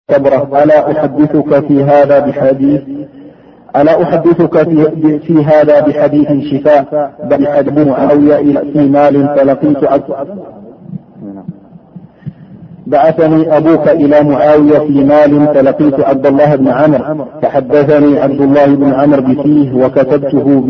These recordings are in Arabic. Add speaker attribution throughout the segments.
Speaker 1: صبرة ألا أحدثك في هذا بحديث شفاء بل حدب معاوية في مال فلقيت بعثني أبوك إلى معاوية في مال فلقيت عبد الله بن عمرو فحدثني عبد الله بن عمرو بفيه وكتبته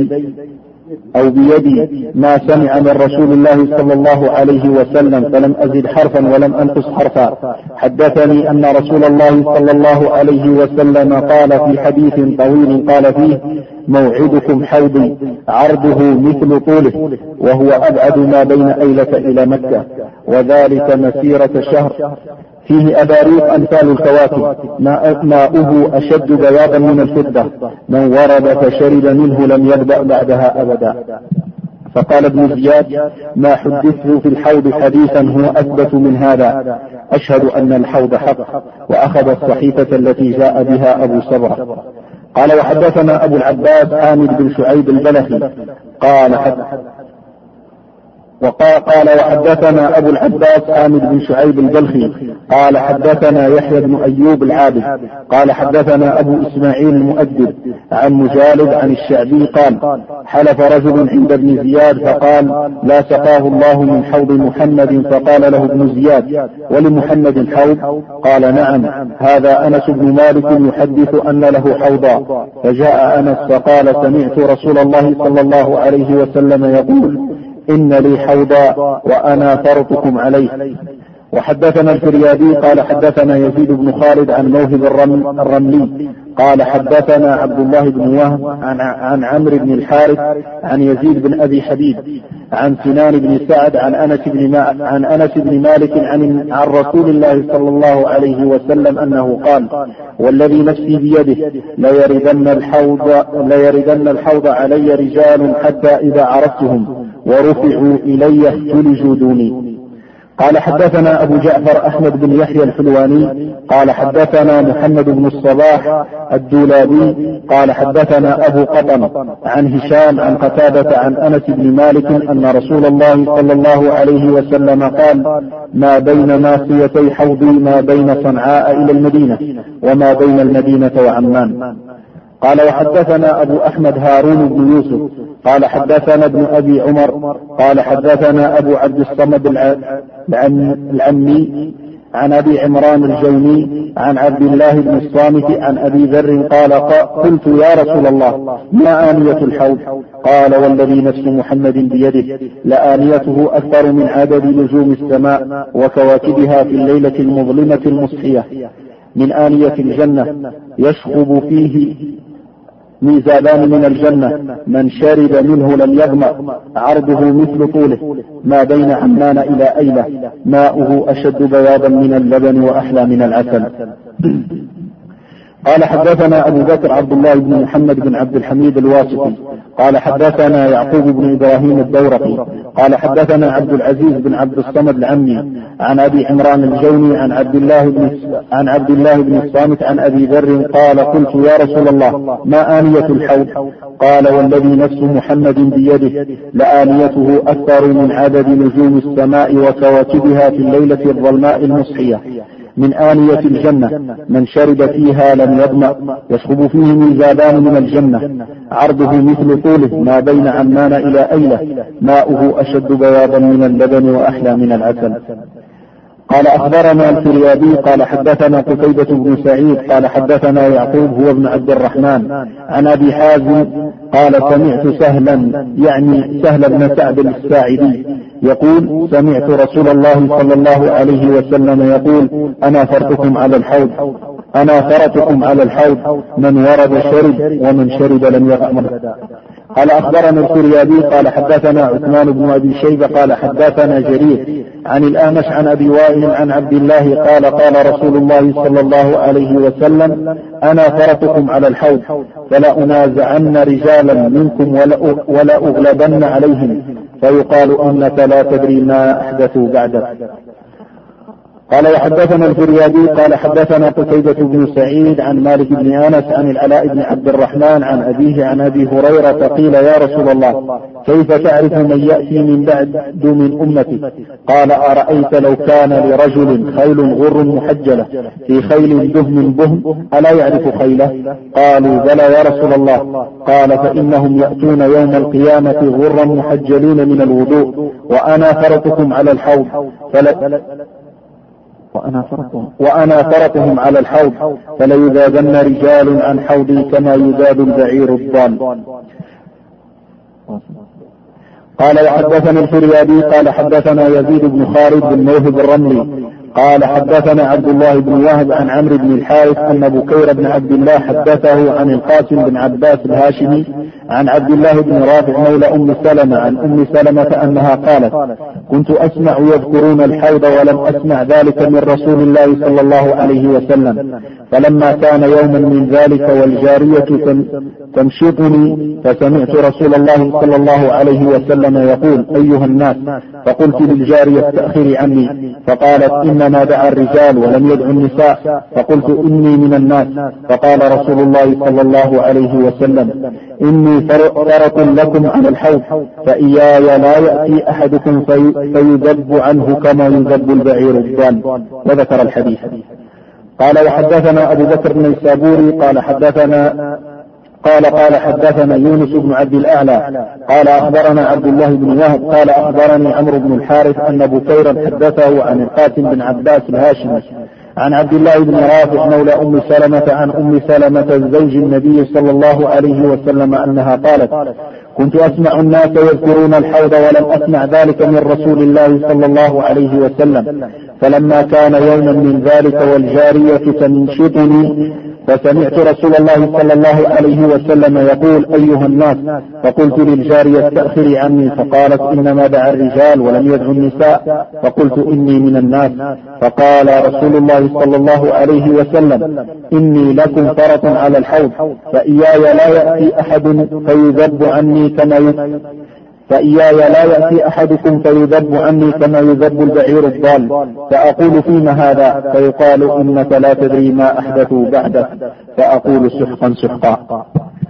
Speaker 1: بيدي ما سمع من رسول الله صلى الله عليه وسلم فلم أزد حرفا ولم أنقص حرفا. حدثني أن رسول الله صلى الله عليه وسلم قال في حديث طويل قال فيه موعدكم حوضي عرضه مثل طوله وهو أبعد ما بين أيلة إلى مكة وذلك مسيرة شهر فيه أباريق أمثال الكواكب ماؤه أشد بياضا من الفضة من ورد فشرب منه لم يبدأ بعدها أبدا. فقال ابن زياد ما حدثه في الحوض حديثا هو أثبت من هذا أشهد أن الحوض حق وأخذ الصحيفة التي جاء بها أبو صبرة. قال وحدثنا أبو العباس حامد بن شعيب البلخي قال وحدثنا أبو العباس حامد بن شعيب البلخي قال حدثنا يحيى بن أيوب العابد قال حدثنا أبو إسماعيل المؤدب عن مجالد عن الشعبي قال حلف رجل عند ابن زياد فقال لا سقاه الله من حوض محمد فقال له ابن زياد ولمحمد حوض قال نعم هذا أنس بن مالك يحدث أن له حوضا. فجاء أنس فقال سمعت رسول الله صلى الله عليه وسلم يقول إن لي حوضا وأنا فرطكم عليه. وحدثنا الفريابي قال حدثنا يزيد بن خالد عن موهب الرملي قال حدثنا عبد الله بن وهب عن عمرو بن الحارث عن يزيد بن أبي حبيب عن سنان بن سعد عن أنس بن مالك عن رسول الله صلى الله عليه وسلم أنه قال والذي نفسي بيده ليردن الحوض علي رجال حتى إذا عرفتهم ورفعوا إلي احتلجوا دوني. قال حدثنا أبو جعفر أحمد بن يحيى الحلواني قال حدثنا محمد بن الصباح الدولابي قال حدثنا أبو قطن عن هشام عن قتادة عن أنس بن مالك أن رسول الله صلى الله عليه وسلم قال ما بين ناصيتي حوضي ما بين صنعاء إلى المدينة وما بين المدينة وعمان. قال وحدثنا أبو أحمد هارون بن يوسف قال حدثنا ابن أبي عمر قال حدثنا أبو عبد الصمد العمي عن أبي عمران الجوني عن عبد الله بن الصامت عن أبي ذر قال قلت يا رسول الله ما آنية الحوض؟ قال والذي نفس محمد بيده لآنيته أكثر من عدد نجوم السماء وكواكبها في الليلة المظلمة المصحية من آنية الجنة يشخب فيه ميزابان من الجنة من شرب منه لم يظمأ عرضه مثل طوله ما بين عمان إلى أيلة ماؤه أشد بياضا من اللبن وأحلى من العسل. قال حدثنا أبو بكر عبد الله بن محمد بن عبد الحميد الواسطي قال حدثنا يعقوب بن إبراهيم الدورقي قال حدثنا عبد العزيز بن عبد الصمد العمي عن أبي عمران الجوني عن عبد الله بن الصامت عن أبي ذر قال قلت يا رسول الله ما آنية الحوض؟ قال والذي نفس محمد بيده لآنيته أكثر من عدد نجوم السماء وكواكبها في الليلة الظلماء المصحية من آنية الجنة من شرب فيها لم يظمأ يشخب فيه ميزابان من الجنة عرضه مثل طوله ما بين عمان إلى أيلة ماؤه أشد بياضا من اللبن وأحلى من العسل. قال أخبرنا الفريابي قال حدثنا قتيبة بن سعيد قال حدثنا يعقوب هو ابن عبد الرحمن عن أبي حازم قال سمعت سهلا يعني سهل بن سعد الساعدي يقول سمعت رسول الله صلى الله عليه وسلم يقول أنا فرطكم على الحوض من ورد شرب ومن شرب لم يغمر. قال أخبرنا الفريابي قال حدثنا عثمان بن أبي شيبة قال حدثنا جرير عن الأعمش عن أبي وائل عن عبد الله قال قال رسول الله صلى الله عليه وسلم أنا فرطكم على الحوض فلا أنازعن رجالا منكم ولا أغلبن عليهم فيقال أنك لا تدري ما أحدثوا بعدك. قال وحدثنا الفريابي قال حدثنا قتيبة بن سعيد عن مالك بن أنس عن العلاء بن عبد الرحمن عن أبيه عن أبي هريرة قيل يا رسول الله كيف تعرف من يأتي من بعد من أمتي؟ قال أرأيت لو كان لرجل خيل غر محجلة في خيل دهم بهم ألا يعرف خيله؟ قالوا بلى يا رسول الله. قال فإنهم يأتون يوم القيامة غرا محجلين من الوضوء وأنا فرطكم على الحوض وأنا فرطهم على الحوض فليذابن رجال عن حوضي كما يذاب البعير الضال. قال وحدثنا الفريابي قال حدثنا يزيد بن خالد بن موهب الرملي قال حدثنا عبد الله بن وهب عن عمرو بن الحارث أن بكير بن عبد الله حدثه عن القاسم بن عباس الهاشمي عن عبد الله بن رافع مولى أم سلمة عن أم سلمة أنها قالت كنت أسمع يذكرون الحوض ولم أسمع ذلك من رسول الله صلى الله عليه وسلم، فلما كان يوما من ذلك والجارية تمشطني فسمعت رسول الله صلى الله عليه وسلم يقول أيها الناس، فقلت للجارية استأخري عني، فقالت إنما دعا الرجال ولم يدعو النساء، فقلت إني من الناس، فقال رسول الله صلى الله عليه وسلم إني فرط لكم على الحوض فإياي لا يأتي أحدكم فيذب عنه كما يذب البعير الضال. وذكر الحديث. قال وحدثنا أبو بكر بن السابوري قال حدثنا يونس بن عبد الأعلى قال أخبرنا عبد الله بن وهب قال أخبرني عمرو بن الحارث أن بكيرا حدثه عن القاسم بن عباس الهاشمي عن عبد الله بن رافع مولى أم سلمة عن أم سلمة زوج النبي صلى الله عليه وسلم أنها قالت كنت أسمع الناس يذكرون الحوض ولم أسمع ذلك من رسول الله صلى الله عليه وسلم، فلما كان يوما من ذلك والجارية تنشطني فسمعت رسول الله صلى الله عليه وسلم يقول أيها الناس، فقلت للجارية استأخري عني، فقالت إنما دعا الرجال ولم يدعو النساء، فقلت إني من الناس، فقال رسول الله صلى الله عليه وسلم إني لكم فرط على الحوض فإياي لا يأتي أحد فيذب عني كما يذب البعير الضال، فأقول فيما هذا؟ فيقال إنك لا تدري ما أحدثوا بعدك، فأقول سحقا سحقا.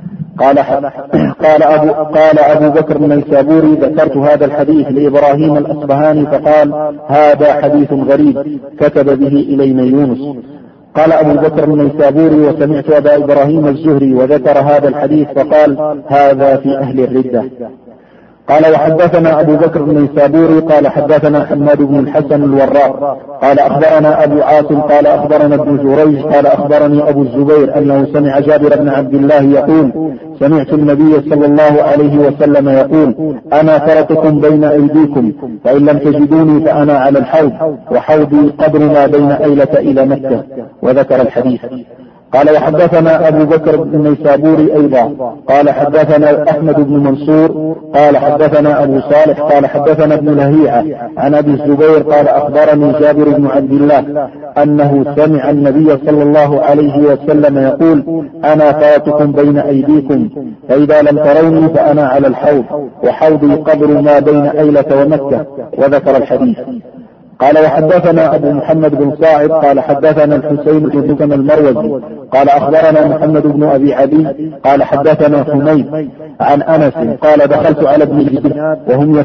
Speaker 1: قال أبو بكر بن السابوري ذكرت هذا الحديث لإبراهيم الأصبهاني فقال هذا حديث غريب كتب به إلينا يونس. قال أبو بكر بن السابوري وسمعت أبا إبراهيم الزهري وذكر هذا الحديث فقال هذا في أهل الردة. قال وحدثنا أبو بكر بن السابوري قال حدثنا حماد بن الحسن الوراق قال أخبرنا أبو عاصم قال أخبرنا ابن جريج قال أخبرني أبو الزبير أنه سمع جابر بن عبد الله يقول سمعت النبي صلى الله عليه وسلم يقول أنا فرطكم بين أيديكم، فإن لم تجدوني فأنا على الحوض وحوضي قدر ما بين أيلة إلى مكة. وذكر الحديث. قال وحدثنا أبو بكر بن السابوري أيضا قال حدثنا أحمد بن منصور قال حدثنا أبو صالح قال حدثنا ابن لهيعة عن أبي الزبير قال أخبرني جابر بن عبد الله أنه سمع النبي صلى الله عليه وسلم يقول أنا فاتكم بين أيديكم، فإذا لم تروني فأنا على الحوض وحوضي قدر ما بين أيلة ومكة. وذكر الحديث. قال وحدثنا أبو محمد بن صاعد قال حدثنا الحسين بن المروزي قال أخبرنا محمد بن أبي عدي قال حدثنا حميد عن أنس قال دخلت على ابن زياد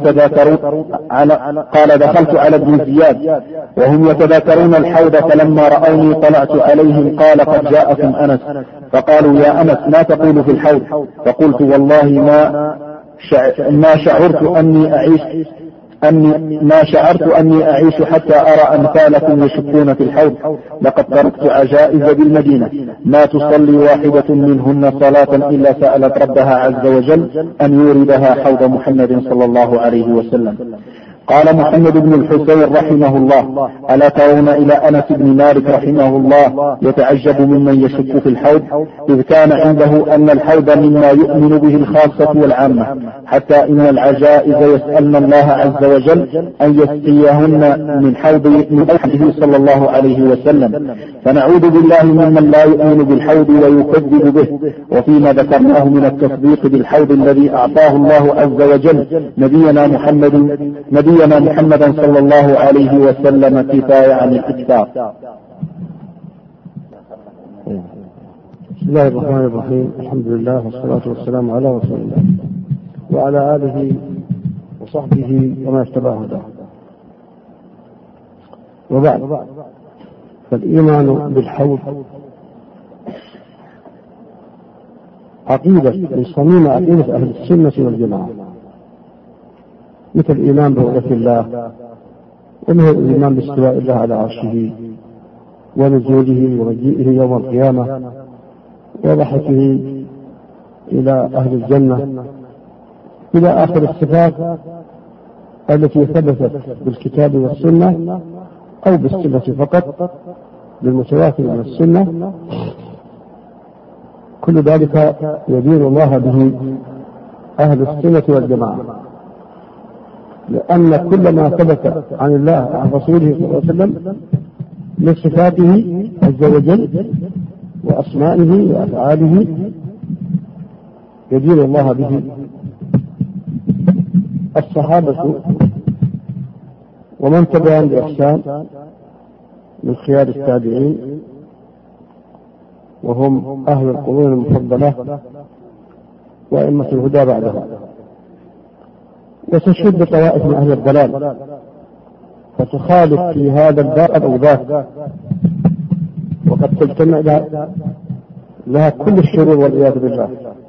Speaker 1: وهم يتذاكرون الحوض، فلما رأوني طلعت عليهم قال قد جاءكم أنس، فقالوا يا أنس ما تقول في الحوض؟ فقلت والله ما شعرت أني أعيش حتى أرى أمثالكم يشكون في الحوض، لقد تركت عجائز بالمدينة ما تصلي واحدة منهن صلاة إلا سألت ربها عز وجل أن يوردها حوض محمد صلى الله عليه وسلم. قال محمد بن الحسين رحمه الله ألا ترون إلى أنس بن مالك رحمه الله يتعجب ممن يشك في الحوض، إذ كان عنده أن الحوض مما يؤمن به الخاصة والعامة، حتى إن العجائز يسألن الله عز وجل أن يسقيهن من حوضه صلى الله عليه وسلم، فنعوذ بالله ممن لا يؤمن بالحوض ويكذب به. وفيما ذكرناه من التصديق بالحوض الذي أعطاه الله عز وجل نبينا محمد نبينا محمدا صلى الله عليه وسلم كفاية عن الإكثار.
Speaker 2: بسم الله الرحمن الرحيم. الحمد لله والصلاة والسلام على رسول الله وعلى آله وصحبه وما اتبعه هداه. وبعد، فالإيمان بالحوض عقيدة من صميم عقيدة أهل السنة والجماعة، مثل الإيمان برؤية الله، ومثل الإيمان باستواء الله على عرشه ونزوله ومجيئه يوم القيامة وضحكه إلى أهل الجنة إلى آخر الصفات التي ثبتت بالكتاب والسنة أو بالسنة فقط بالمتواتر من السنة. كل ذلك يدين الله به أهل السنة والجماعة، لأن كل ما ثبت عن الله عن رسوله صلى الله عليه وسلم من صفاته عز وجل وأسمائه وأفعاله يدين الله به. الصحابة ومن تبعهم بإحسان من خيار التابعين، وهم أهل القرون المفضلة وأئمة الهدى بعدها، وتشد طوائف من أهل الضلال فتخالف في هذا الباب أو ذاك، وقد تجتمع لها كل الشرور والعياذ بالله،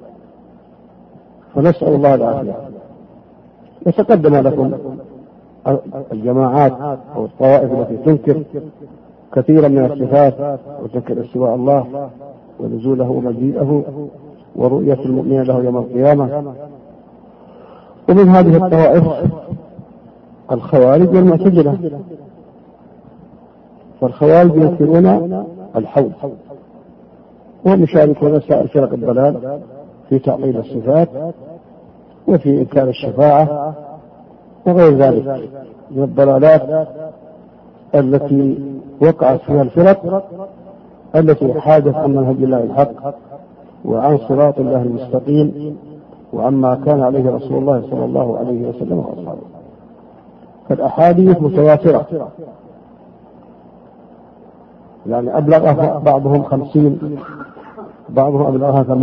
Speaker 2: فنسأل الله العافية. وتقدم لكم الجماعات أو الطوائف التي تنكر كثيرا من الصفات وتنكر استواء الله ونزوله ومجيئه ورؤية المؤمن له يوم القيامة. ومن هذه الطوائف الخوارج والمعتزلة، فالخوارج ينكرون الحوض وهم يشاركون سائر فرق الضلال في تعطيل الصفات وفي إنكار الشفاعة وغير ذلك من الضلالات التي وقعت فيها الفرق التي حادت عن منهج الله الحق وعن صراط الله المستقيم وعما كان عليه رسول الله صلى الله عليه وسلم وأصحابه. فالأحاديث متواترة، يعني أبلغها بعضهم 50، بعضهم أبلغها 80،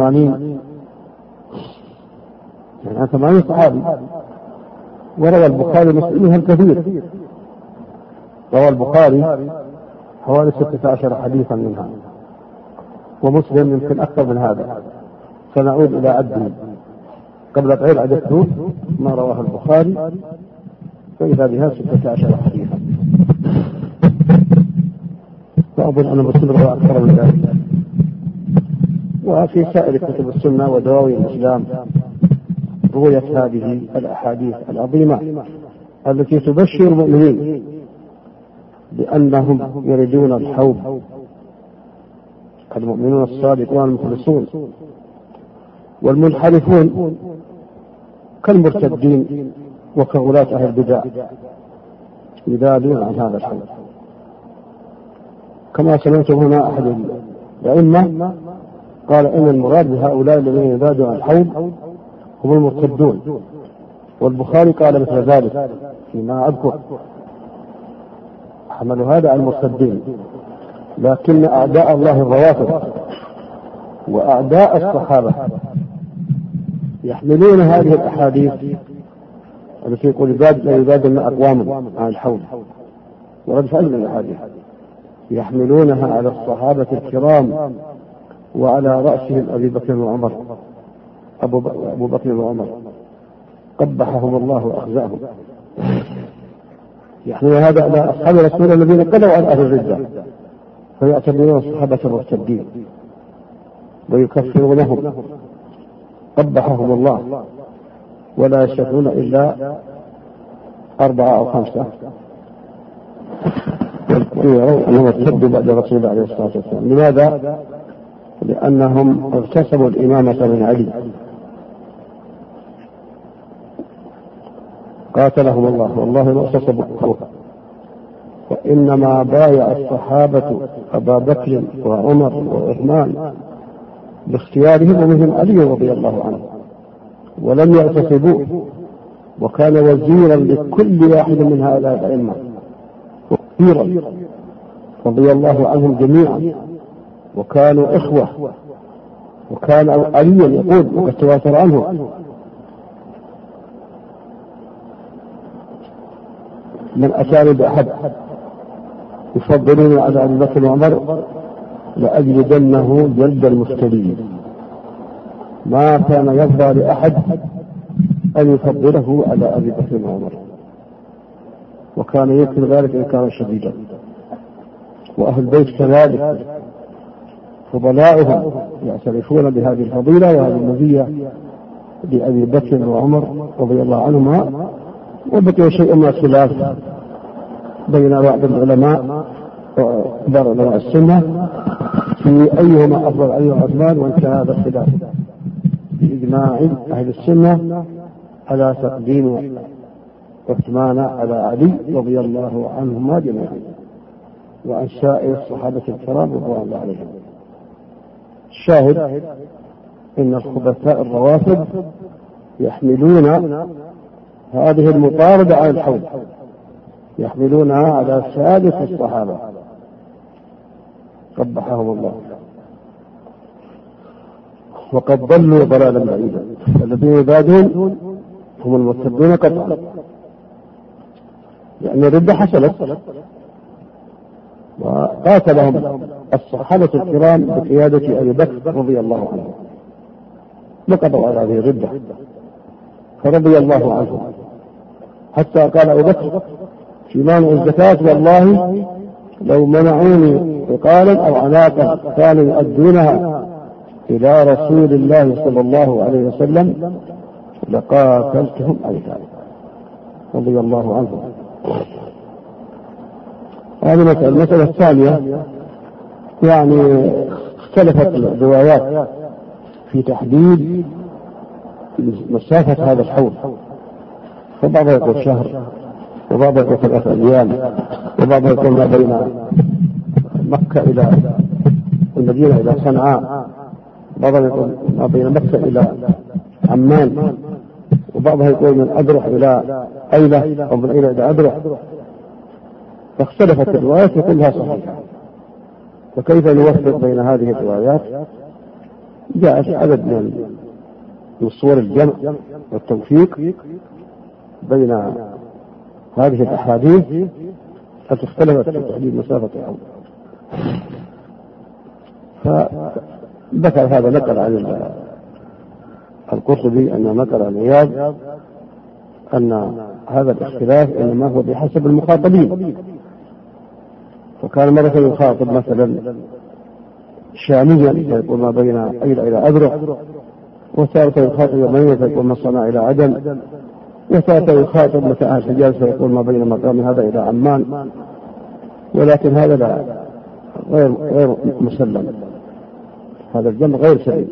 Speaker 2: يعني 80 صحابي. وروى البخاري مسلمها الكثير، روى البخاري حوالي 16 حديثا منها، ومسلم يمكن أكثر من هذا، سنعود إلى عده قبل قليل عددته ما رواه البخاري، فإذا بها 16 حديثا، فأظن أن مسلم روى أكثر من ذلك. وفي سائر كتب السنة ودواوين الإسلام رويت هذه الأحاديث العظيمة التي تبشر المؤمنين بأنهم يريدون الحوض، المؤمنون الصادقون المخلصون. والمنحرفون كالمرتدين وكغلاة أهل البدع يذادون عن هذا الحوض. كما سمعتم هنا أحد الأئمة قال إن المراد بهؤلاء الذين يذادون عن الحوض هم المرتدون، والبخاري قال مثل ذلك فيما أذكر، حملوا هذا على المرتدين. لكن أعداء الله الروافض وأعداء الصحابة يحملون هذه الأحاديث التي يقول لا يبادل أقوام عن الحوض ورد فعل من الأحاديث، يحملونها على الصحابة الكرام وعلى رأسهم أبي بكر وعمر، أبو بكر وعمر قبحهم الله وأخزاهم. يحمل هذا على أصحاب رسول الذين قلوا عن أهل الردة فيعتبرون الصحابة مرتدين ويكفرونهم قبحهم الله، ولا يشهدون إلا 4 أو 5 يرون أنهم ارتدوا بعد رسول الله عليه الصلاة والسلام. لماذا؟ لأنهم اغتسبوا الإمامة من علي قاتلهم الله، والله ما اغتصبوا وإنما بايع الصحابة أبا بكر وعمر وعثمان باختيارهم ومنهم علي رضي الله عنه، ولم يغتصبوه وكان وزيرا لكل واحد من هؤلاء الأئمة وزيرا رضي الله عنهم جميعا، وكانوا إخوة. وكان عليا يقول وقد تواتر عنه: من أتاني بأحد يفضلون على أبي بكر وعمر لأجلدنه جلد المفترين. ما كان يرضى لأحد أن يفضله على أبي بكر وعمر، وكان يمكن ذلك إن كان شديدا. وأهل البيت كذلك فضلاؤهم يعترفون بهذه الفضيلة وهذه المزية لأبي بكر وعمر رضي الله عنهما. وبقي شيء من الخلاف بين بعض العلماء كبار علماء السنة في أيهما أفضل، أيهما عثمان، وإن كان هذا الخلاف بإجماع أهل السنة على تقديم عثمان على علي رضي الله عنهما جميعا وعن سائر الصحابة الكرام رضوان الله عليهم. الشاهد إن الخبثاء الروافض يحملون هذه المطاردة على الحوض، يحملونها على سادس الصحابة قبحهم الله، وقد ضلوا ضلالا بعيدا. الذين يبادون هم المرتدون قطعا، لأن الردة حصلت وقاتلهم الصحابة الكرام بقيادة أبي بكر رضي الله عنه، نقضوا على هذه الردة فرضي الله عنه، حتى قال أبو بكر في مانع الزكاة: والله لو منعوني عقالا أو عناقا كانوا يؤدونها إلى رسول الله صلى الله عليه وسلم لقاتلتهم على ذلك رضي الله عنه. هذه المسألة الثانية، يعني اختلفت الروايات في تحديد مسافة هذا الحوض، فبعضها يقول شهر، وبعضها يقول 3 أيام، وبعضها يقول ما بين مكة إلى المدينة إلى صنعاء، بعضها يقول ما بين مكة إلى عمان، وبعضها يقول من أدرح إلى أيلة، أو من أيلة إلى أدرح. فاختلفت الروايات وكلها صحيحة. فكيف نوفق بين هذه الروايات؟ جاءت عدد من صور الجمع والتوفيق بين هذه الأحاديث التي اختلفت في تحديد مسافة الحوض. فذكر هذا، نقل عن القرطبي أن نقل عن عياض أن هذا الاختلاف إنما هو بحسب المخاطبين، فكان مرة يخاطب مثلا شاميا فيقول ما بين أيلة إلى أذرع، وثالثا يخاطب يمنيا فيقول من صنع إلى عدن، وثالثا يخاطب متاع الحجاز فيقول ما بين مقام هذا إلى عمان. ولكن هذا لا غير مسلم، هذا الجمع غير سليم،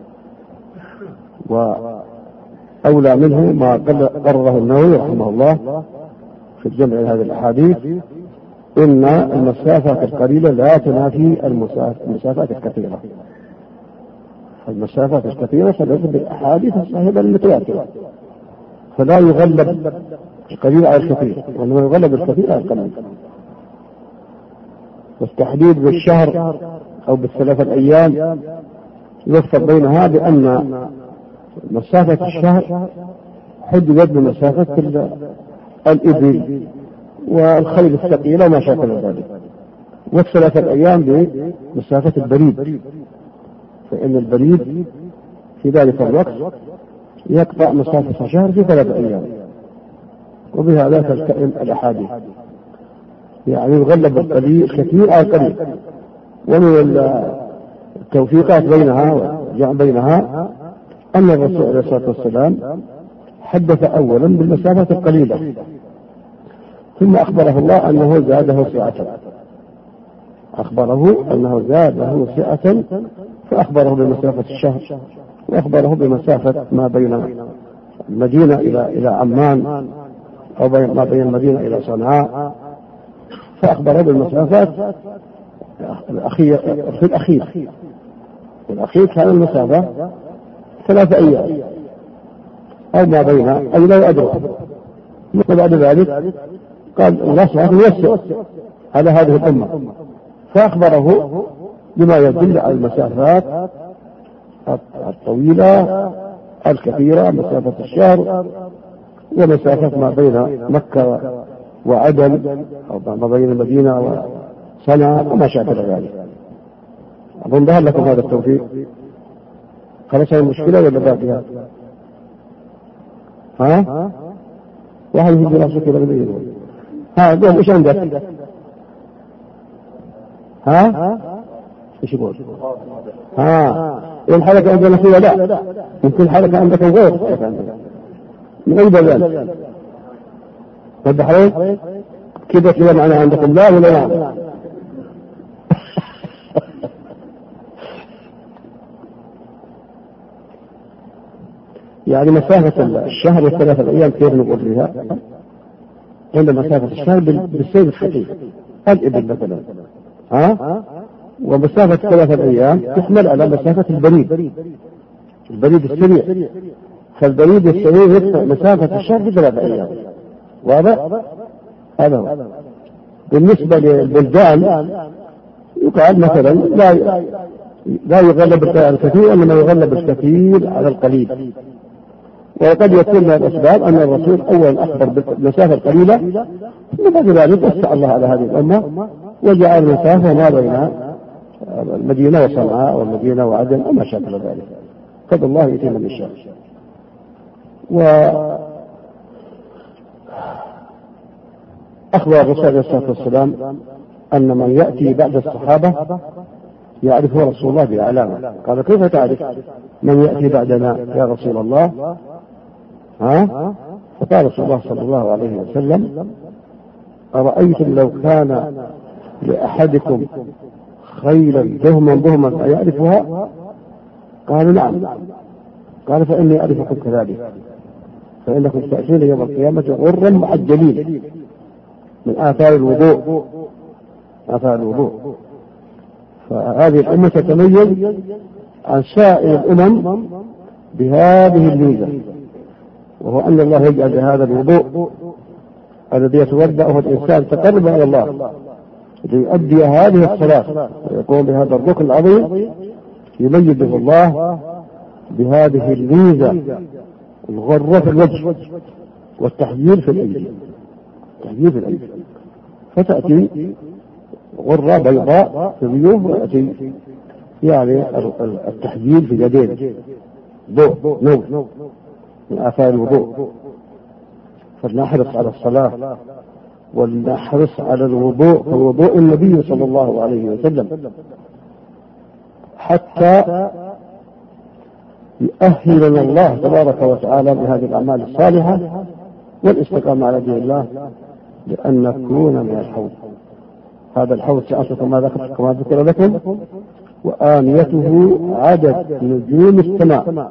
Speaker 2: وأولى منه ما قرره النووي رحمه الله في الجمع هذه الأحاديث: إن المسافات القليلة لا تنافي المسافات الكثيرة. المسافات الكثيرة تليق بالأحاديث الصحيحة المتواترة، فلا يغلب القليل على الكثير، وإنما يغلب الكثير على القليل. والتحديد بالشهر أو بال3 أيام يفصل بينها بأن مسافة الشهر حددت بمسافة الإبل والخيل الثقيلة وما شاكل ذلك، وال3 أيام بمسافة البريد، فإن البريد في ذلك الوقت يقطع مسافة الشهر في 3 أيام، وبهذا تلتئم الأحاديث، يعني يغلب القليل الكثير على القليل. ومن التوفيقات بينها والجمع بينها أن الرسول عليه الصلاة والسلام حدث أولا بالمسافة القليلة، ثم أخبره الله أنه زاده سعة، أخبره أنه زاده سعة، فأخبره بمسافة الشهر، وأخبره بمسافة ما بين المدينة إلى عمان، أو ما بين المدينة إلى صنعاء، فأخبره بالمسافات في الأخير. والأخير كان المسافة 3 أيام. أو ما بينها أي لا يدرك. وبعد ذلك قال الله سبحانه يسر على هذه الأمة، فأخبره بما يدل على المسافات الطويلة الكثيرة، مسافة الشهر ومسافة ما بين مكة وعدن أو ما بين المدينة وصنعاء وما شابه ذلك. أظن ظهر لكم هذا التوفيق. خلص المشكلة ولا باقيها؟ ها؟ واحد في دراسة كذا بدي قول إيش عندك؟ إيش يقول؟ الحركة عندنا فيها لا، يمكن حركة عندك غير من أي بلد؟ والبحرين كذا معنى عندكم لا ولا لا؟ يعني مسافة الشهر والثلاثة الأيام كيف نقول فيها؟ عند مسافة الشهر بالسير الخفيف الإبل مثلا، ومسافة 3 أيام تحمل على مسافة البريد السريع، فالبريد السريع يدفع مسافة الشهر في 3 أيام. واضح؟ هذا هو. بالنسبة للبلدان يقال مثلا لا يغلب الكثير، إنما يغلب الكثير على القليل. وقد يكون من الأسباب أن الرسول أولا أخبر بالمسافة القليلة، وبعد ذلك وسع الله على هذه الأمة وجعل المسافة ما بين المدينة وصنعاء والمدينة وعدن وما شابه ذلك. فضل الله يتم من يشاء. وأخبر الرسول عليه الصلاة والسلام أن من يأتي بعد الصحابة يعرفه رسول الله بعلامة. قال كيف تعرف من يأتي بعدنا يا رسول الله؟ فقال رسول الله صلى الله عليه وسلم أرأيتم لو كان لأحدكم خيلا بهما أيعرفها؟ قالوا نعم. قال فإني أعرفكم كذلك، فإنكم تأتون يوم القيامة غرا معجلين من آثار الوضوء. فهذه الأمة تتميز عن سائر الأمم بهذه الميزة، وهو أن الله يجعل هذا الوضوء الذي يتوضأه الإنسان تقرب إلى الله ليؤدي هذه الصلاة ويقوم بهذا الركن العظيم، يميزه الله بهذه الميزة الغرة في الوجه والتحجير في الأيدي. فتأتي غرة بيضاء في الوجوه، ويأتي يعني التحجير في اليدين، ضوء نور من آثار الوضوء. فلنحرص على الصلاة ولنحرص على الوضوء كوضوء النبي صلى الله عليه وسلم، حتى يؤهلنا الله تبارك وتعالى بهذه الأعمال الصالحة والاستقامة على دين الله، لأن نكون من الحوض. هذا الحوض سأصل كما ذكر لكم، وآنيته عدد نجوم السماء،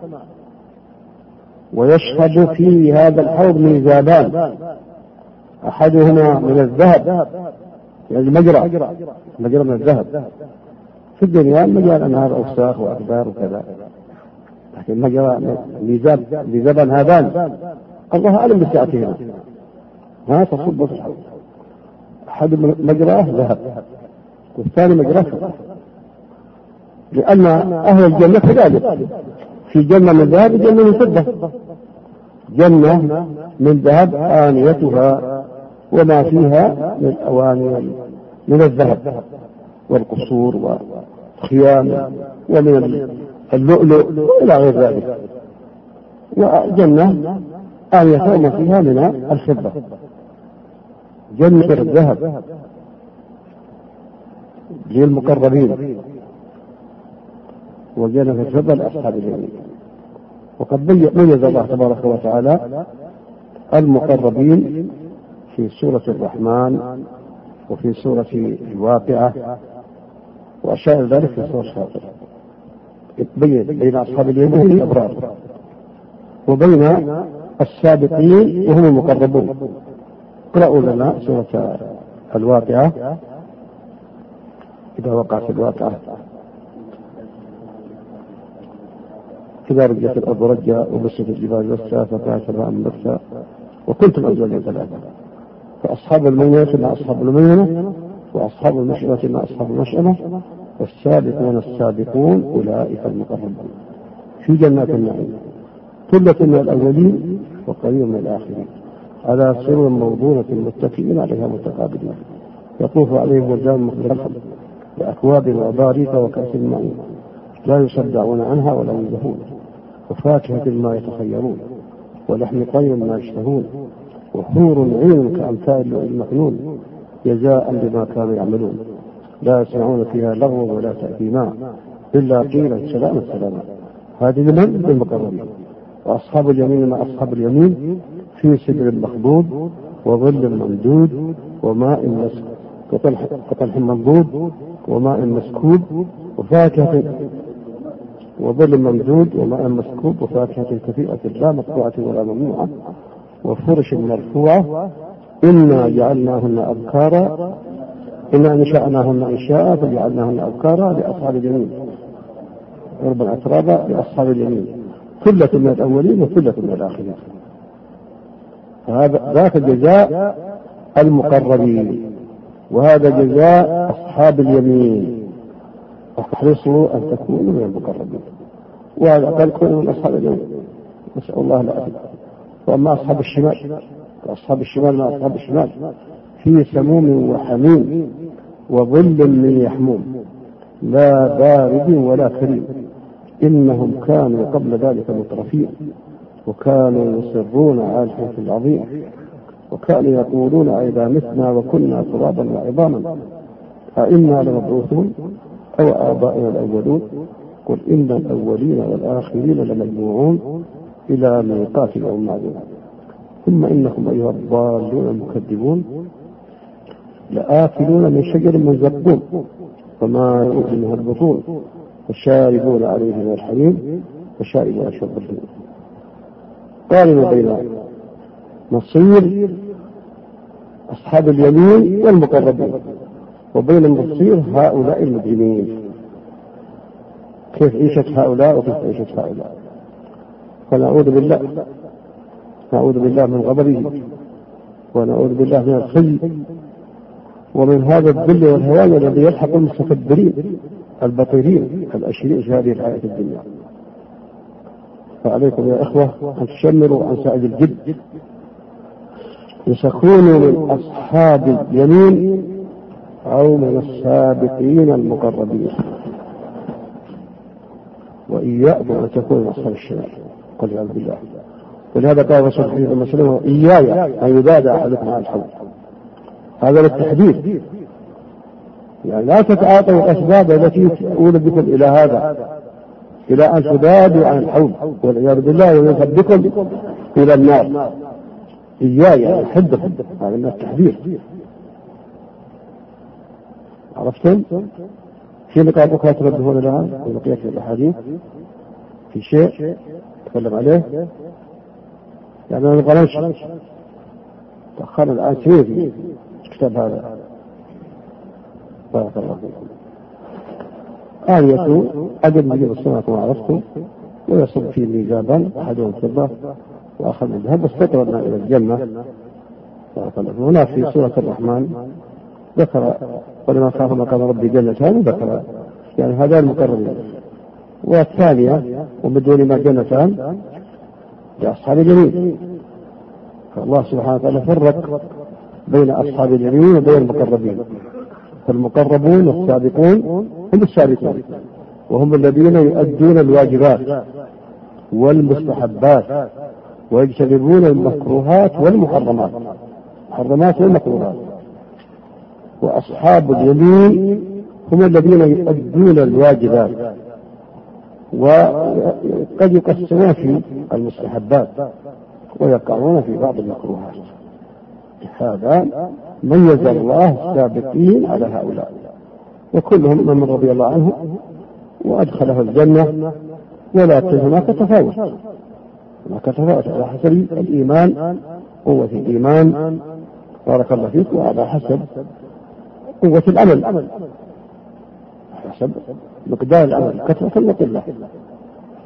Speaker 2: ويشهد في هذا الحوض ميزابان، أحدهما من الذهب، يعني مجرى من الذهب. في الدنيا مجال أنهار أوساخ وأكبار وكذا، لكن مجرى ميزابان هذان الله أعلم بسعتهما، تصب في الحوض. أحد مجراه ذهب والثاني مجراه فضة، لأن أهل الجنة كذلك، في جنة من ذهب وجنة من فضة. جنة من ذهب آنيتها وما فيها من أواني من الذهب والقصور والخيام ومن اللؤلؤ إلى غير ذلك، وجنة آنيتها وما فيها من الفضة. جنة الذهب للمقربين، وجنة الفضة لأصحاب اليمين. وقد ميز الله تبارك وتعالى المقربين في سورة الرحمن وفي سورة الواقعة وأشياء ذلك في سورة الفاطر، بين أصحاب اليمين الأبرار وبين السابقين وهم المقربون. اقرأوا لنا سورة الواقعة إذا وقعت الواقعة. إذا رجت الأرض رجا وبست الجبال بسا فكانت هباء منبثا وكنتم أزواجا ثلاثة. فأصحاب الميمنة مع أصحاب الميمنة، وأصحاب المشأمة مع أصحاب المشأمة، والسابقون السابقون أولئك المقربون في جنات النعيم، ثلة من الأولين وقليل من الآخرين، على سرر موضونة متكئين عليها متقابلين، يطوف عليهم ولدان مخلصون بأكواب وأباريق وكأس معين، لا يصدعون عنها ولا ينزهون، وفاكهة ما يتخيرون، ولحم طير ما يشتهون، وحور عين كأمثال اللؤلؤ المكنون، جزاء بما كانوا يعملون، لا يسمعون فيها لغوا ولا تأثيما إلا قيلا سلاما سلاما. هذه لمن؟ للمقربين. وأصحاب اليمين مع أصحاب اليمين في سدر مخضود وظل ممدود وماء مسكوب كطلح منضود وماء مسكوب وفاكهة وظل ممدود وماء مسكوب وفاكهة كثيرة لا مقطوعة ولا ممنوعة وفرش مرفوعة. إنا جعلناهن أبكارا إنا أنشأناهن إنشاء فجعلناهن أبكارا لأصحاب اليمين عربا أترابا لأصحاب اليمين، ثلة من الأولين وثلة من الآخرين. هذا ذاك جزاء المقربين، وهذا جزاء أصحاب اليمين. احرصوا أن تكونوا من المقربين، وهذا قال كونوا من أصحاب اليمين، نسأل الله العافية. وأما أصحاب الشمال فأصحاب الشمال مع أصحاب الشمال في سموم وحميم وظل من يحموم لا بارد ولا كريم، إنهم كانوا قبل ذلك مترفين وكانوا يصرون على الحنث العظيم وكانوا يقولون إذا متنا وكنا ترابا وعظاما أئنا لمبعوثون أو آباؤنا الأولون قل إن الأولين والآخرين لمجموعون إلى ميقات يوم معلوم ثم إنكم أيها الضالون المكذبون لآكلون من شجر من زقوم وما يؤذي منها البطون وشاربون عليه من الحميم وشاربون شرب الهيم. قارنوا بين مصير أصحاب اليمين والمقربين وبين مصير هؤلاء المجرمين، كيف عيشة هؤلاء وكيف عيشة هؤلاء. فنعوذ بالله من غضبه ونعوذ بالله من الخزي ومن هذا الذل والهوان الذي يلحق المستكبرين البطيرين الأشرين في هذه الحياة الدنيا. فعليكم يا إخوة أن تشمروا عن سائد الجد، يسخونوا من أصحاب اليمين أو من السابقين المقربين، وإياكم أن تكونوا من أصحاب الشمال والعياذ بالله. ولهذا قال رسول الله صلى الله عليه وسلم إياي أن يبادى أحدكم على الحوض، هذا للتحذير، يعني لا تتعاطوا الأسباب التي تؤول بكم إلى هذا، إلى أن تبادوا عن الحوض والعياذ بالله ويذهب بكم إلى النار. إياي أحدكم، هذا من التحذير. عرفتم؟ في نقاط أخرى تنبهون لها في بقية الأحاديث، في شيء تكلم عليه يعني أنا قرنش تأخرنا الآن سنين في كتاب هذا. بارك الله فيكم. آية أجل مجيب السماء كما عرفتم ويصب فيه ميزابا أحدهم فضة وآخر من ذهب واستقرنا إلى الجنة. بارك الله فيكم. هنا في سورة الرحمن ذكر ولما خاف مقام ربي جنتان، ذكر يعني هذا المقربين. والثانية وبدون ما جنتان لأصحاب اليمين، فالله سبحانه وتعالى فرق بين أصحاب اليمين وبين المقربين. فالمقربون والسابقون هم السابقون، وهم الذين يؤدون الواجبات والمستحبات ويجتنبون المكروهات والمحرمات، المحرمات والمكروهات. وأصحاب اليمين هم الذين يؤدون الواجبات وقد يقسمون في المستحبات ويقعون في بعض المكروهات. هذا ميز الله السابقين على هؤلاء، وكلهم من رضي الله عنه وأدخله الجنة، ولكن هناك تفاوت على حسب الإيمان، قوة الإيمان بارك الله فيك، وعلى حسب قوة العمل، حسب مقدار العمل كثرة وقلة.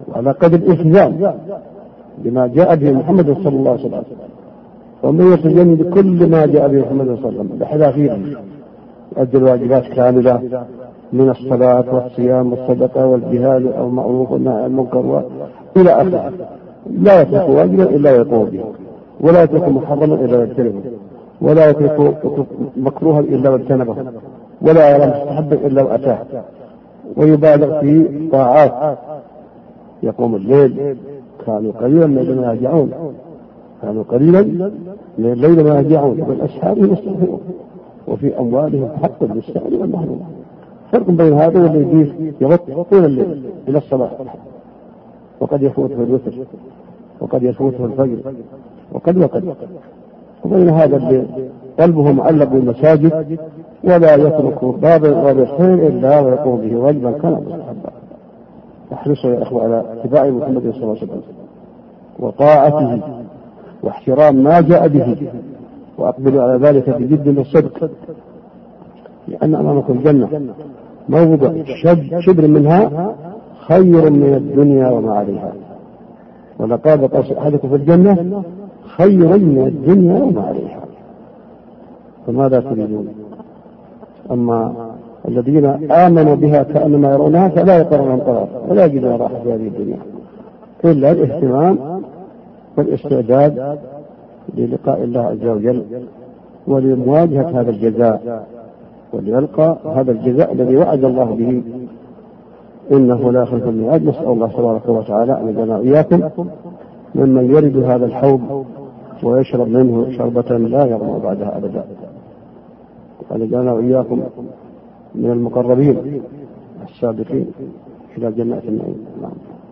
Speaker 2: وعلى قدر الالتزام بما جاء به محمد صلى الله عليه وسلم، ومن يلتزم بكل ما جاء به محمد صلى الله عليه وسلم بحذافيره، يؤدي الواجبات كاملة من الصلاة والصيام والصدقة والجهاد أو المعروف والنهي عن المنكر إلى آخره، لا يترك واجبا إلا يقوم به، ولا يترك محرما إلا يجتنبه، ولا يترك مكروها إلا واجتنبه، ولا يرى مستحبا إلا وأتاه، ويبالغ في طاعات، يقوم الليل، كانوا قليلا من الليل ما يهجعون، كانوا قليلا من الليل ما يهجعون والأسحار يستغفرون، وفي أموالهم حق للسائل والمحروم. فرق بين هذا والذي يغطي طول الليل إلى الصباح، وقد يفوته الوتر، وقد يفوته الفجر، وقد وبين هذا اللي قلبه معلق بالمساجد ولا يترك باب الخير إلا ويقوم به واجبا كان مستحبا. احرصوا يا إخوة على اتباع محمد صلى الله عليه وسلم وطاعته واحترام ما جاء به، وأقبلوا على ذلك بجد وصدق، لأن أمامكم الجنة موضع شبر منها خير من الدنيا وما عليها، ولقد قاس أحدكم في الجنة خير من الدنيا وما عليها، فماذا تريدون؟ أما الذين آمنوا بها كأنما يرونها فلا يقرون قرار ولا يجدون راحة في هذه الدنيا إلا الاهتمام والاستعداد للقاء الله عز وجل ولمواجهة هذا الجزاء، وليلقى هذا الجزاء الذي وعد الله به إنه لا يخلف الميعاد. نسأل الله تبارك وتعالى أن يجعلنا وإياكم ممن يرد هذا الحوض ويشرب منه شربة لا يظمأ بعدها أبدا، وأن يجعلنا وإياكم من المقربين السابقين إلى جنات النعيم. نعم.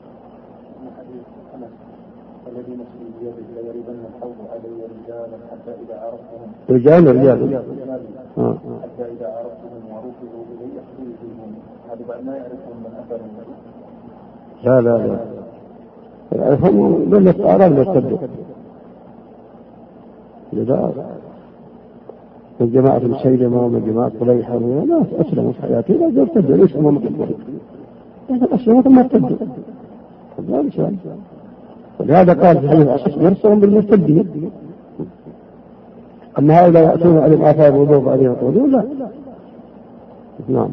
Speaker 1: الذي نفسي بيده ليردن الحوض علي رجالا حتى إذا عرفتهم حتى إذا عرفتهم ورفضوا إلي أخذوهم، هذا بعد ما يعرفهم من أثر
Speaker 2: لا يعرفهم من الأعراب يرتدوا، لذا من جماعة مسيلمة ومن جماعة طليحة ناس أسلموا في حياتهم لا يرتدوا، ليس هم مقبولين، لكن أسلموا ثم ارتدوا، ولهذا قال في حديث الأساس يرسلهم بالمرتدين. أما هؤلاء يأتون عليهم آثار الوضوء وبعدين يقولون لا. نعم.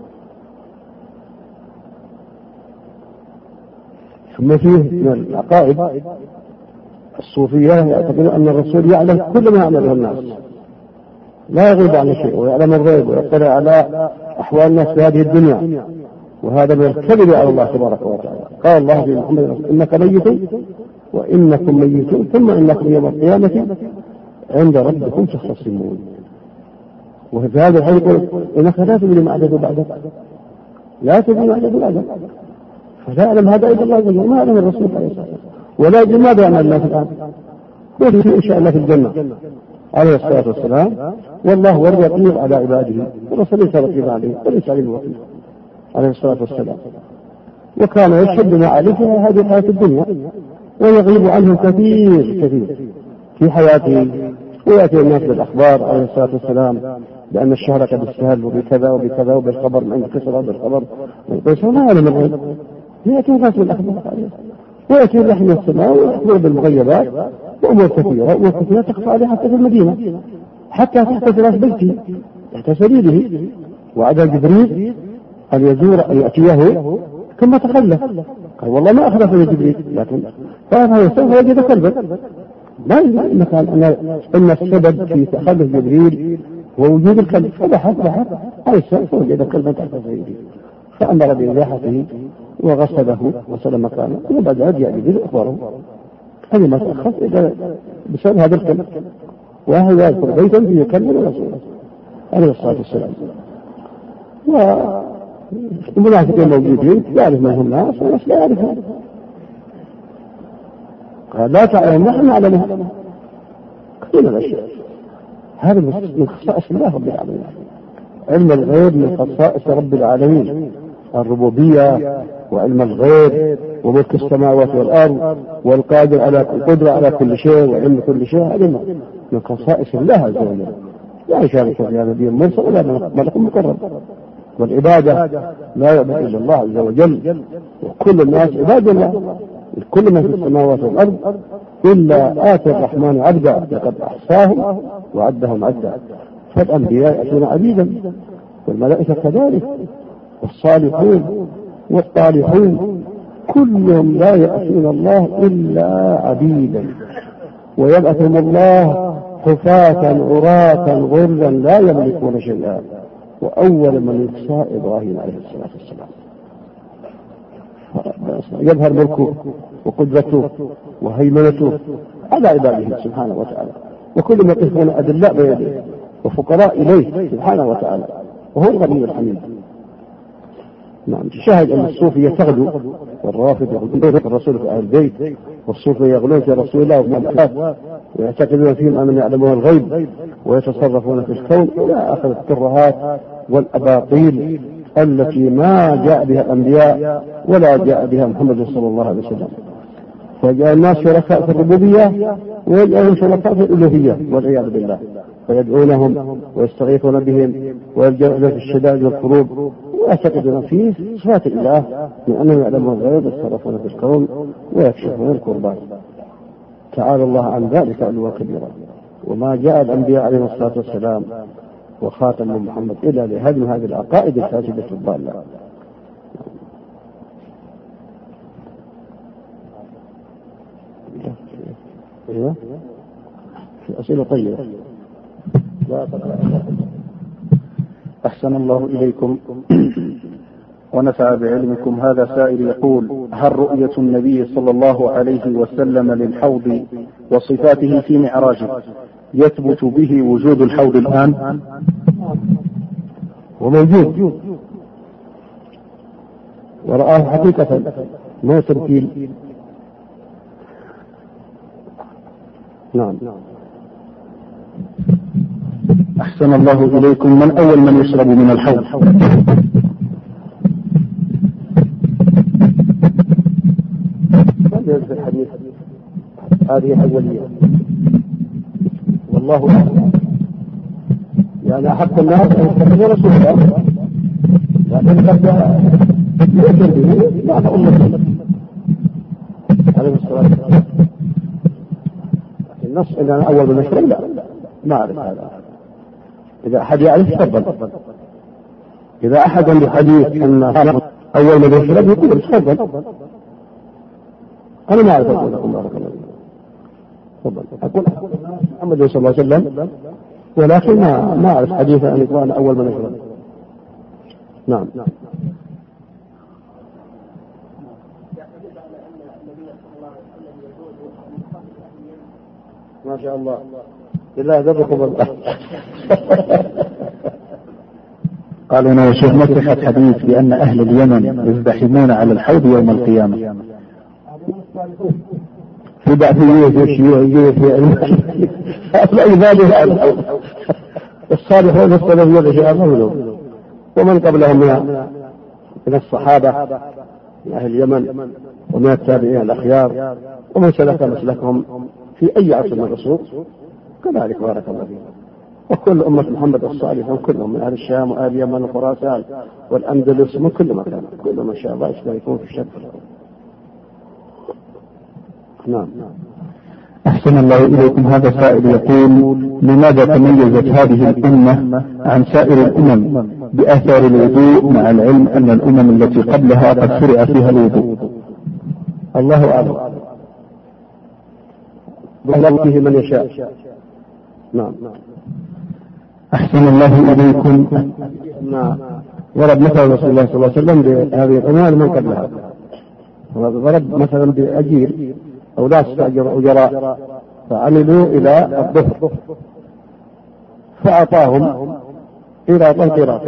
Speaker 2: ثم فيه من العقائد الصوفية يعتقدون أن الرسول يعلم كل ما يعمله الناس، لا يغيب عن شيء، ويعلم الغيب ويطلع على أحوال الناس في هذه الدنيا، وهذا من الكذب على الله تبارك وتعالى. قال الله في محمد إنك ميت وإنكم ميتون ثم إنكم يوم القيامة عند ربكم تختصمون. وفي هذا الحديث يقول إنك لا تدري ما أحدث بعدك، لا تدري ما أحدث بعدك، فلا يعلم هذا إلا الله جل وعلا، ما يعلم الرسول عليه الصلاة والسلام، ولا يدري ماذا يعمل الناس الآن، وفي إن شاء الله في الجنة عليه الصلاة والسلام، والله هو الرقيب على عباده، والرسول ليس رقيب عليه وليس عليه الوكيل عليه الصلاة والسلام، وكان يشهد ما عليه في هذه الحياة الدنيا ويغيب عنهم كثير في حياته، ويأتي الناس بالأخبار عليه الصلاة والسلام بأن الشهر قد استهل وبكذا وبكذا وبالخبر من كسر وبالخبر ليس ما يعلم الغيب، يأتي الناس بالأخبار عليه، ويأتي الرحم من السماء ويخبر بالمغيبات وأمور كثيرة تخفى عليه حتى في المدينة، حتى تحت فراش بيته تحت سريره، وعد جبريل أن يزور أن يأتيه ثم تخلف، قال والله ما أخلفني جبريل، لكن فهذا سوف يجد كلبا، لا إن السبب في تخلف جبريل هو وجود الكلب، فبحث عيسى فوجد كلبا تحت سريره، فأمر بإزاحته وغسله وصل مكانه، وبعد ذلك جاء جبريل أخبره. هذه ما تأخذ بسبب هذا الكلب، وهذا يذكر بيتا فيه كلب ورسوله عليه الصلاة والسلام. والمنافقين موجودين يعرف من هم الناس والناس لا يعرفون، قال لا تعلم نحن نعلمها، كثير من الأشياء هذا من خصائص الله رب العالمين. علم الغيب من خصائص رب العالمين، الربوبية وعلم الغيب وملك السماوات والأرض والقادر على القدرة على كل شيء وعلم كل شيء، هذا من خصائص الله عز وجل، لا يشارك في هذا الدين مرسل ولا ملك مقرب، والعبادة لا يعبد إلا الله عز وجل، وكل الناس عباد الله، كل من في السماوات والأرض إلا آتي الرحمن عبدا لقد أحصاهم وعدهم عدا. فالأنبياء يأتون عبيدا، والملائكة كذلك، والصالحون والطالحون كلهم لا يأتون الله إلا عبيدا، ويبعثهم الله حفاة عراة غرلا لا يملكون شيئا. وأول من يخشى إبراهيم عليه الصلاة والسلام، يظهر ملكه وقدرته وهيمنته على عباده سبحانه وتعالى، وكلهم يقفون أدلاء بيده وفقراء إليه سبحانه وتعالى، وهو الغني الحميد. نعم. شاهد أن الصوفية تغدو، والرافض يغلون في الرسول في أهل البيت، والصوفية يغلون في رسول الله وفي الأخلاق، ويعتقدون فيهم أنهم يعلمون الغيب ويتصرفون في الكون إلى آخر الترهات والأباطيل التي ما جاء بها الأنبياء ولا جاء بها محمد صلى الله عليه وسلم. فجاء الناس شركاء في الربوبية ويجعلهم شركاء في الألوهية والعياذ بالله، فيدعونهم ويستغيثون بهم ويلجؤون في الشدائد والكروب، ويعتقدون فيه صفات الله من أنهم يعلمون الغيب ويتصرفون في الكون ويكشفون الكربات. تعالى الله عن ذلك علوا كبيرا. وما جاء الأنبياء عليهم الصلاة والسلام وخاتم محمد إلا لهدم هذه العقائد الفاسدة الضالة. أيوة، في أسئلة طيبة.
Speaker 1: أحسن الله إليكم ونفع بعلمكم. هذا سائل يقول: هل رؤية النبي صلى الله عليه وسلم للحوض وصفاته في معراجه يثبت به وجود الحوض الآن؟
Speaker 2: وموجود، ورآه حقيقة ما تمثيل. نعم.
Speaker 1: أحسن الله إليكم. من أول من يشرب من الحوض؟
Speaker 2: في الحديث هذه أولية، والله أعلم. يعني أحق الناس أن يتبعوا رسول الله، لكن قد يؤثر به بعد أمة عليه الصلاة والسلام. النص إن أنا أول من أشرب لا، ما أعرف هذا. إذا أحد يعرف تفضل. إذا أحد عنده حديث أن أول من يشرب يقول تفضل. أنا ما أعرف أقول لكم بارك الله فيكم. تفضل. أقول محمد صلى الله عليه وسلم، ولكن ما أعرف حديث أن يكون أول من يشرب. نعم. ما شاء الله. بالله ذبكم الله.
Speaker 1: قالوا يا شيخ ما صحة حديث بأن أهل اليمن يزدحمون على الحوض يوم القيامة؟
Speaker 2: في بعثية في شيوعية في عباده الصالحون السلفيون الشيعة ومن قبلهم من الصحابة من أهل اليمن ومن التابعين الأخيار ومن سلك مسلكهم في أي عصر من العصور كذلك بارك الله فيهم. وكل أمة محمد الصالحون كلهم من أهل الشام وأهل اليمن وخراسان والأندلس من كل مكان، كلهم إن شاء الله يشتركون في الشرك. نعم.
Speaker 1: أحسن الله إليكم. هذا سائل يقول: لماذا تميزت هذه الأمة عن سائر الأمم بآثار الوضوء مع العلم أن الأمم التي قبلها قد شرع فيها الوضوء؟
Speaker 2: الله أعلم. بالله فيه من يشاء. نعم.
Speaker 1: أحسن الله إليكم.
Speaker 2: نعم. ضرب مثلا رسول الله صلى الله عليه وسلم بهذه الأمم من قبلها، ضرب مثلا بأجير أو ناس استأجروا أجراء فعملوا إلى الظهر فأعطاهم قيراطا،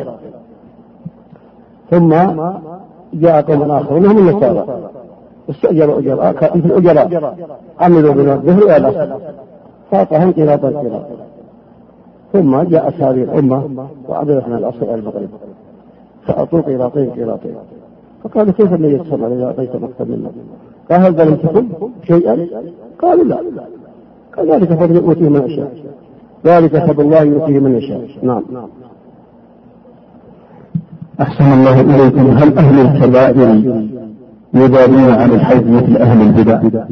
Speaker 2: ثم جاء قوم آخرون هم النصارى استأجروا أجراء مثل الأجراء عملوا من الظهر إلى العصر فأعطاهم قيراطا، ثم جاءت هذه الأمة وعملت من العصر إلى المغرب فأعطوا قيراطين، فقالوا كيف الذي يتصل إذا أعطيت مكتب منا؟ قال هل ظلمتكم شيئا؟ قالوا لا. قال ذلك فضل يؤتيه من يشاء، ذلك فضل الله يؤتيه من يشاء. نعم.
Speaker 1: أحسن الله إليكم، هل أهل الكبائر يبالون عن الحوض مثل أهل البدع؟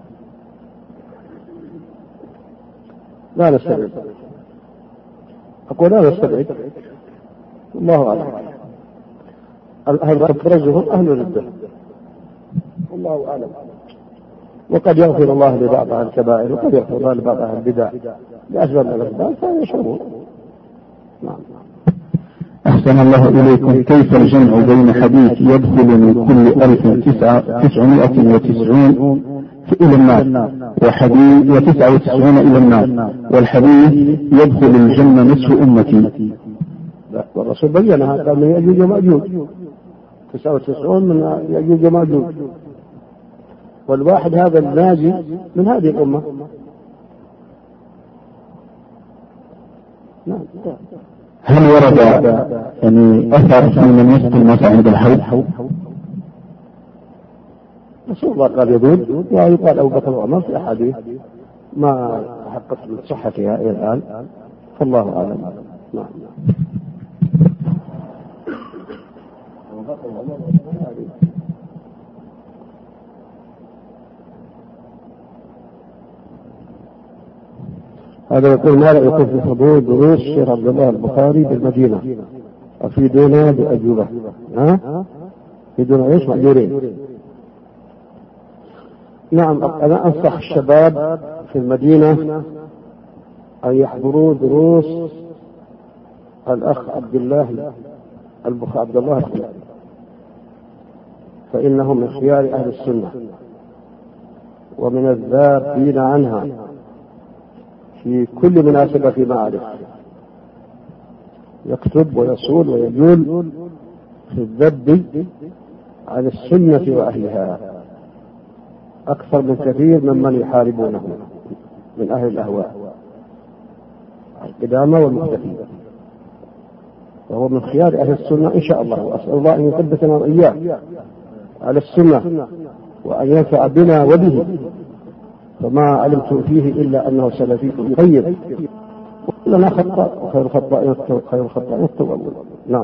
Speaker 2: لا نستبعد، أقول لا نستبعد، الله أعلم. هل تبرزهم أهل الردة، الله أعلم. وقد يغفر الله لبعض أهل الكبائر وقد يغفر الله لبعض أهل البدع لأسباب من الأسباب فيشعرون. نعم.
Speaker 1: أحسن الله إليكم، كيف الجمع بين حديث يدخل من كل 1990 إلى النار وحديث 99 إلى النار، والحديث يدخل الجنة نصف أمتي؟
Speaker 2: لا، والرسول بينها قال من يأجوج ومأجوج 99 من يأجوج ومأجوج، والواحد هذا الناجي من هذه الأمة. نعم.
Speaker 1: هل ورد يعني أثر في من يسقي الموتى عند الحوض؟
Speaker 2: رسول الله قال يدود، ويقال أبو بكر وعمر في أحاديث ما حققت صحتها إلى الآن، فالله أعلم. نعم. هذا يقول ما رأيكم في حضور دروس الشيخ عبد الله البخاري بالمدينة؟ أفيدونا بأجوبة. أفيدونا إيش مأجورين؟ نعم، أنا أنصح الشباب في المدينة أن يحضروا دروس الأخ عبد الله البخاري، فإنه من خيار أهل السنة ومن الذابين عنها في كل مناسبة في معارف، يكتب ويصول ويجول في الذب عن السنة وأهلها أكثر من كثير ممن يحاربونه من أهل الأهواء القدامى والمختفين، وهو من خيار أهل السنة إن شاء الله، وأسأل الله أن يثبتنا وإياه على السنة وأن ينفع بنا وبه، فما علمت فيه إلا أنه سلفي طيب، ولنا خطأ وخير الخطأ التوبة. نعم.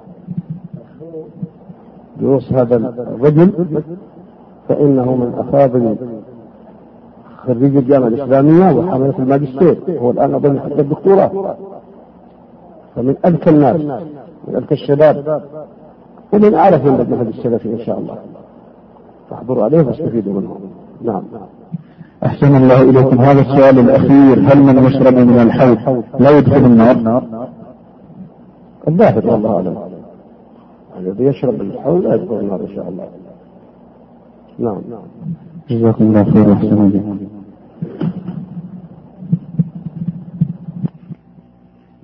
Speaker 2: دروس هذا الرجل فإنه من أفاضل خريج الجامعة الإسلامية وحاملة الماجستير، هو الآن أظن حتى الدكتوراه، فمن أذكى الناس، من أذكى الشباب، ومن أعرف من المذهب السلفي إن شاء الله، فاحضروا عليه واستفيدوا منه. نعم.
Speaker 1: أحسن الله إليكم، هذا السؤال الأخير، هل من يشرب من الحوض لا يدخل النار؟
Speaker 2: الظاهر والله أعلم، الذي يشرب الحوض لا يدخل النار إن شاء الله. نعم.
Speaker 1: جزاكم الله خير وأحسن إليكم.